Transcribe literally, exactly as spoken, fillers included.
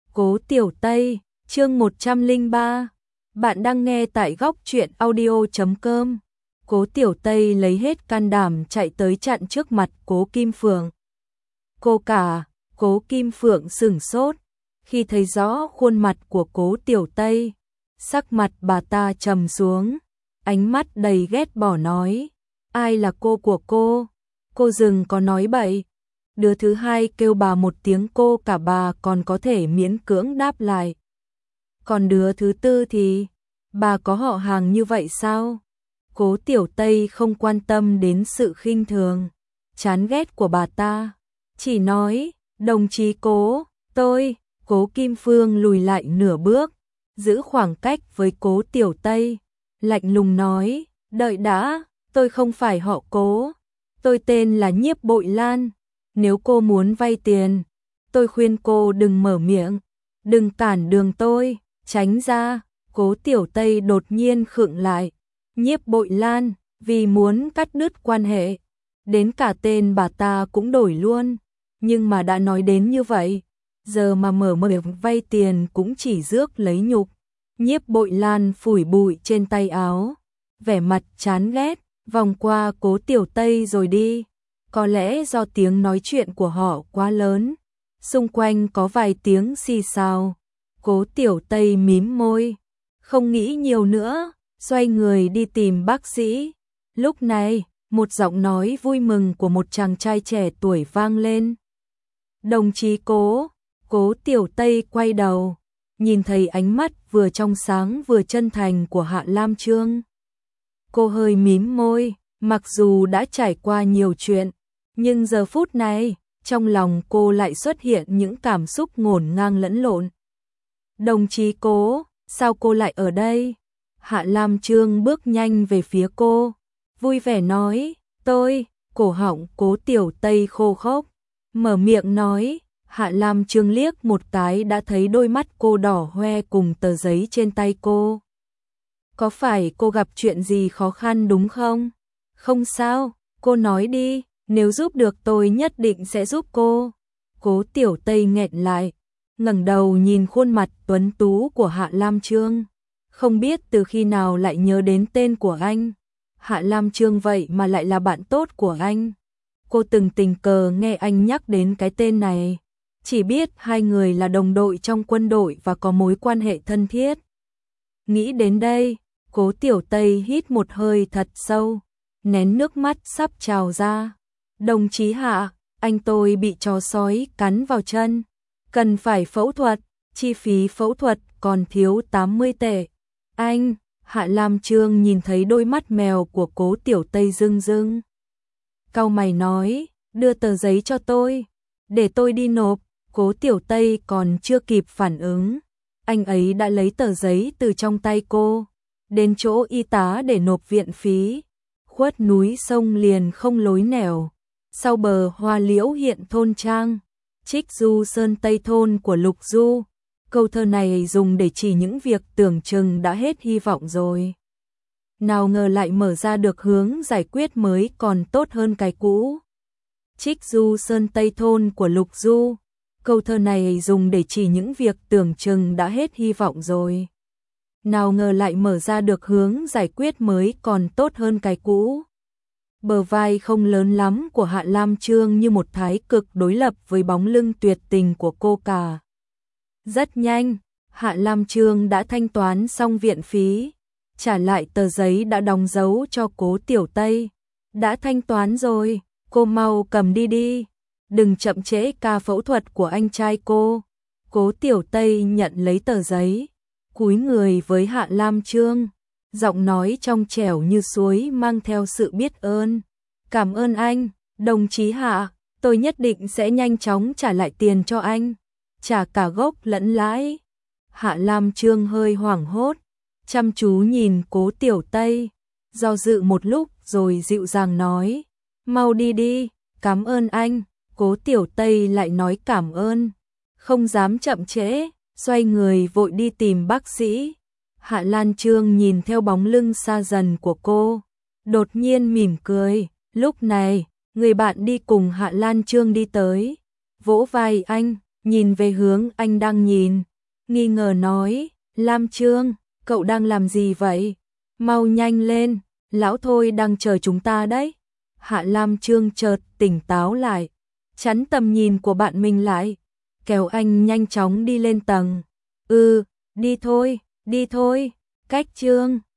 Cố Tiểu Tây, chương một trăm lẻ ba. Bạn đang nghe tại góc truyện audio chấm com. Cố Tiểu Tây lấy hết can đảm chạy tới chặn trước mặt Cố Kim Phượng. Cô cả, Cố Kim Phượng sửng sốt, khi thấy rõ khuôn mặt của Cố Tiểu Tây, sắc mặt bà ta trầm xuống, ánh mắt đầy ghét bỏ nói, ai là cô của cô? Cô đừng có nói bậy. Đứa thứ hai kêu bà một tiếng cô cả bà còn có thể miễn cưỡng đáp lại. Còn đứa thứ tư thì, bà có họ hàng như vậy sao? Cố Tiểu Tây không quan tâm đến sự khinh thường, chán ghét của bà ta, chỉ nói, đồng chí Cố, tôi, Cố Kim Phương lùi lại nửa bước, giữ khoảng cách với Cố Tiểu Tây, lạnh lùng nói, đợi đã, tôi không phải họ Cố, tôi tên là Nhiếp Bội Lan. Nếu cô muốn vay tiền, tôi khuyên cô đừng mở miệng, đừng cản đường tôi, tránh ra. Cố Tiểu Tây đột nhiên khựng lại. Nhiếp Bội Lan, vì muốn cắt đứt quan hệ, đến cả tên bà ta cũng đổi luôn. Nhưng mà đã nói đến như vậy, giờ mà mở miệng vay tiền cũng chỉ rước lấy nhục. Nhiếp Bội Lan phủi bụi trên tay áo, vẻ mặt chán ghét, vòng qua Cố Tiểu Tây rồi đi. Có lẽ do tiếng nói chuyện của họ quá lớn, xung quanh có vài tiếng xì xào. Cố Tiểu Tây mím môi, không nghĩ nhiều nữa, xoay người đi tìm bác sĩ. Lúc này, một giọng nói vui mừng của một chàng trai trẻ tuổi vang lên. Đồng chí Cố. Cố Tiểu Tây quay đầu, nhìn thấy ánh mắt vừa trong sáng vừa chân thành của Hạ Lam Chương. Cô hơi mím môi, mặc dù đã trải qua nhiều chuyện, nhưng giờ phút này, trong lòng cô lại xuất hiện những cảm xúc ngổn ngang lẫn lộn. Đồng chí Cố, sao cô lại ở đây? Hạ Lam Chương bước nhanh về phía cô, vui vẻ nói, tôi, cổ họng Cố Tiểu Tây khô khốc, mở miệng nói. Hạ Lam Chương liếc một cái đã thấy đôi mắt cô đỏ hoe cùng tờ giấy trên tay cô. Có phải cô gặp chuyện gì khó khăn đúng không? Không sao, cô nói đi. Nếu giúp được tôi nhất định sẽ giúp cô. Cố Tiểu Tây nghẹn lại, ngẩng đầu nhìn khuôn mặt tuấn tú của Hạ Lam Chương. Không biết từ khi nào lại nhớ đến tên của anh. Hạ Lam Chương vậy mà lại là bạn tốt của anh. Cô từng tình cờ nghe anh nhắc đến cái tên này. Chỉ biết hai người là đồng đội trong quân đội và có mối quan hệ thân thiết. Nghĩ đến đây, Cố Tiểu Tây hít một hơi thật sâu, nén nước mắt sắp trào ra. Đồng chí Hạ, anh tôi bị chó sói cắn vào chân, cần phải phẫu thuật, chi phí phẫu thuật còn thiếu tám mươi tệ. Anh, Hạ Lam Chương nhìn thấy đôi mắt mèo của Cố Tiểu Tây rưng rưng. Cau mày nói, đưa tờ giấy cho tôi, để tôi đi nộp. Cố Tiểu Tây còn chưa kịp phản ứng, anh ấy đã lấy tờ giấy từ trong tay cô, đến chỗ y tá để nộp viện phí. Khuất núi sông liền không lối nẻo, sau bờ hoa liễu hiện thôn trang, trích du sơn tây thôn của Lục Du. Câu thơ này dùng để chỉ những việc tưởng chừng đã hết hy vọng rồi, nào ngờ lại mở ra được hướng giải quyết mới còn tốt hơn cái cũ. Trích du sơn tây thôn của Lục Du. Câu thơ này dùng để chỉ những việc tưởng chừng đã hết hy vọng rồi, nào ngờ lại mở ra được hướng giải quyết mới còn tốt hơn cái cũ. Bờ vai không lớn lắm của Hạ Lam Chương như một thái cực đối lập với bóng lưng tuyệt tình của cô cả. Rất nhanh, Hạ Lam Chương đã thanh toán xong viện phí, trả lại tờ giấy đã đóng dấu cho Cố Tiểu Tây. Đã thanh toán rồi, cô mau cầm đi đi, đừng chậm trễ ca phẫu thuật của anh trai cô. Cố Tiểu Tây nhận lấy tờ giấy, cúi người với Hạ Lam Chương, giọng nói trong trẻo như suối mang theo sự biết ơn. Cảm ơn anh, đồng chí Hạ, tôi nhất định sẽ nhanh chóng trả lại tiền cho anh, trả cả gốc lẫn lãi. Hạ Lam Chương hơi hoảng hốt, chăm chú nhìn Cố Tiểu Tây, do dự một lúc rồi dịu dàng nói, mau đi đi, cảm ơn anh. Cố Tiểu Tây lại nói cảm ơn, không dám chậm trễ, xoay người vội đi tìm bác sĩ. Hạ Lam Chương nhìn theo bóng lưng xa dần của cô, đột nhiên mỉm cười. Lúc này, người bạn đi cùng Hạ Lam Chương đi tới, vỗ vai anh, nhìn về hướng anh đang nhìn, nghi ngờ nói, Lam Trương, cậu đang làm gì vậy? Mau nhanh lên, lão Thôi đang chờ chúng ta đấy. Hạ Lam Trương chợt tỉnh táo lại, chắn tầm nhìn của bạn mình lại, kéo anh nhanh chóng đi lên tầng. Ừ, đi thôi, đi thôi, cách Trương.